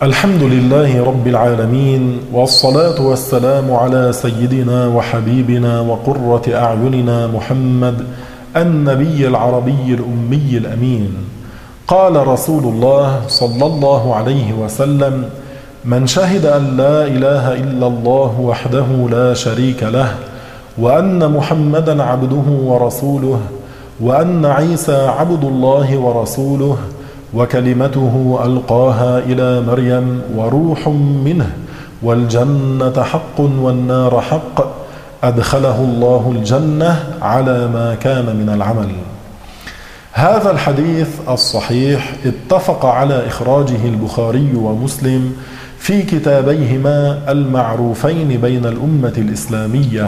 الحمد لله رب العالمين، والصلاة والسلام على سيدنا وحبيبنا وقرة أعيننا محمد النبي العربي الأمي الأمين. قال رسول الله صلى الله عليه وسلم: من شهد أن لا إله إلا الله وحده لا شريك له، وأن محمدا عبده ورسوله، وأن عيسى عبد الله ورسوله، وكلمته ألقاها إلى مريم وروح منه، والجنة حق والنار حق، أدخله الله الجنة على ما كان من العمل. هذا الحديث الصحيح اتفق على إخراجه البخاري ومسلم في كتابيهما المعروفين بين الأمة الإسلامية،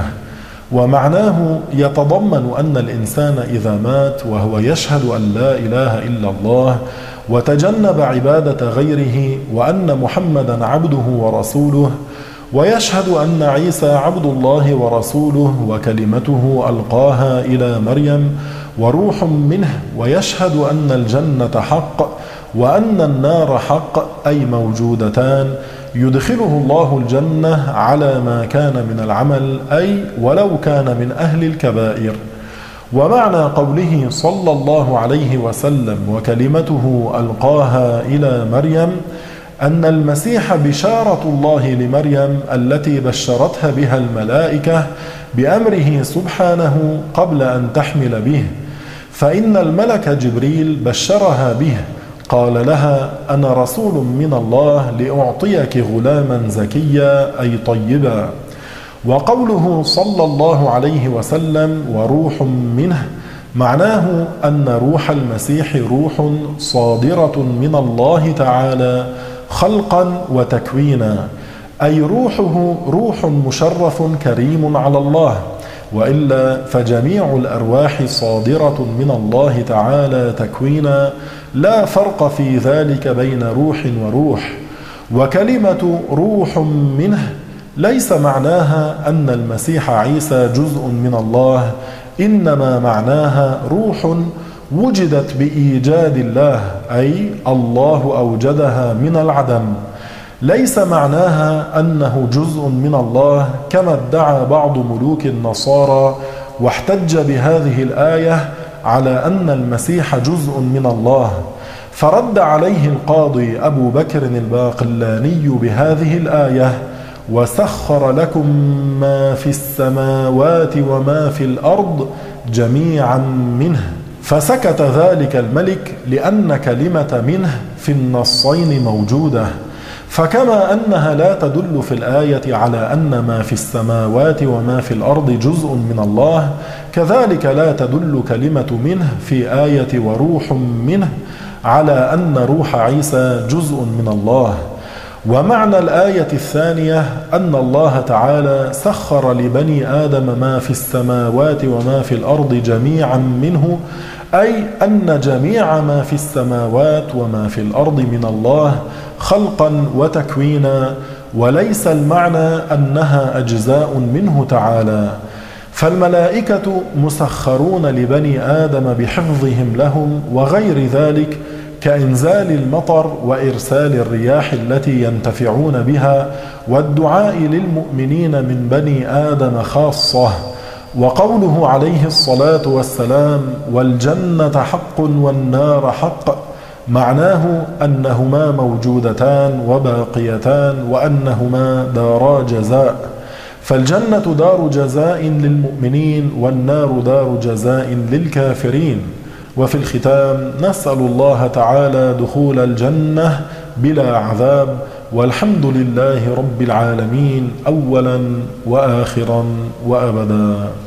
ومعناه يتضمن أن الإنسان إذا مات وهو يشهد أن لا إله إلا الله وتجنب عبادة غيره، وأن محمدا عبده ورسوله، ويشهد أن عيسى عبد الله ورسوله وكلمته ألقاها إلى مريم وروح منه، ويشهد أن الجنة حق وأن النار حق، أي موجودتان، يدخله الله الجنة على ما كان من العمل، أي ولو كان من أهل الكبائر. ومعنى قوله صلى الله عليه وسلم وكلمته ألقاها إلى مريم أن المسيح بشارة الله لمريم التي بشرتها بها الملائكة بأمره سبحانه قبل أن تحمل به، فإن الملك جبريل بشرها به، قال لها: أنا رسول من الله لأعطيك غلاما زكيا، أي طيبا. وقوله صلى الله عليه وسلم وروح منه معناه أن روح المسيح روح صادرة من الله تعالى خلقا وتكوينا، أي روحه روح مشرف كريم على الله، وإلا فجميع الأرواح صادرة من الله تعالى تكوينا، لا فرق في ذلك بين روح وروح. وكلمة روح منه ليس معناها أن المسيح عيسى جزء من الله، إنما معناها روح وجدت بإيجاد الله، أي الله أوجدها من العدم. ليس معناها أنه جزء من الله كما ادعى بعض ملوك النصارى، واحتج بهذه الآية على أن المسيح جزء من الله، فرد عليه القاضي أبو بكر الباقلاني بهذه الآية: وسخر لكم ما في السماوات وما في الأرض جميعا منه. فسكت ذلك الملك لأن كلمة منه في النصين موجودة، فكما أنها لا تدل في الآية على أن ما في السماوات وما في الأرض جزء من الله، كذلك لا تدل كلمة منه في آية وروح منه على أن روح عيسى جزء من الله. ومعنى الآية الثانية أن الله تعالى سخر لبني آدم ما في السماوات وما في الأرض جميعا منه، أي أن جميع ما في السماوات وما في الأرض من الله خلقا وتكوينا، وليس المعنى أنها أجزاء منه تعالى. فالملائكة مسخرون لبني آدم بحفظهم لهم وغير ذلك، كإنزال المطر وإرسال الرياح التي ينتفعون بها، والدعاء للمؤمنين من بني آدم خاصة. وقوله عليه الصلاة والسلام: والجنة حق والنار حق، معناه أنهما موجودتان وباقيتان، وأنهما دارا جزاء، فالجنة دار جزاء للمؤمنين، والنار دار جزاء للكافرين. وفي الختام نسأل الله تعالى دخول الجنة بلا عذاب، والحمد لله رب العالمين أولا وآخرا وأبدا.